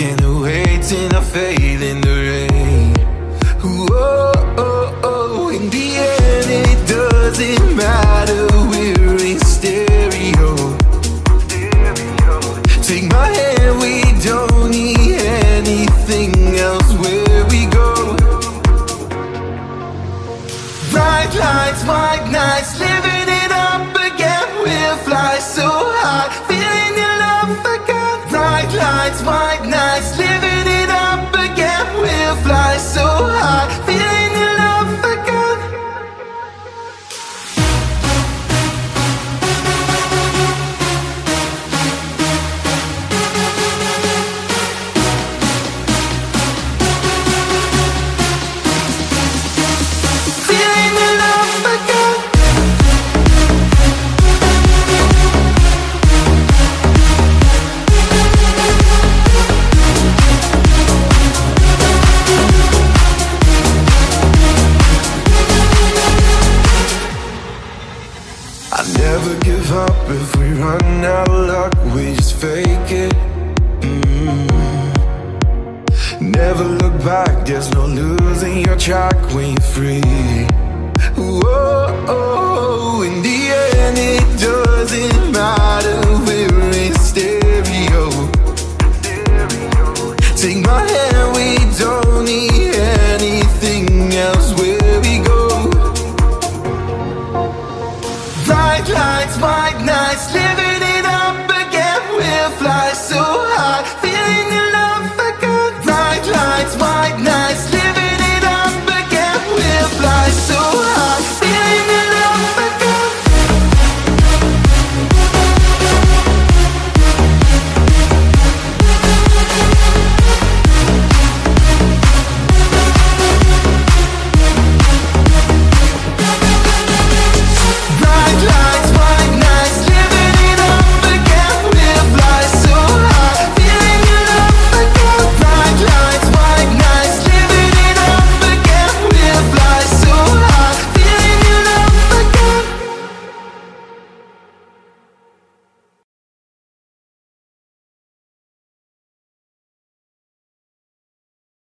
Can't wait in a fade in the rain. Whoa, oh, oh. In the end it doesn't matter, we're in stereo. Take my hand, we don't need anything else where we go. Bright lights, white nights, living it up again. We'll fly so high, feeling your love again. Bright lights, white nights, living it up again. We'll fly so high, feeling your love again. Feeling your love again. I never give up. If we run out of luck, we just fake it. Never look back, there's no losing your track when you're free. Whoa, oh, in the end it doesn't matter,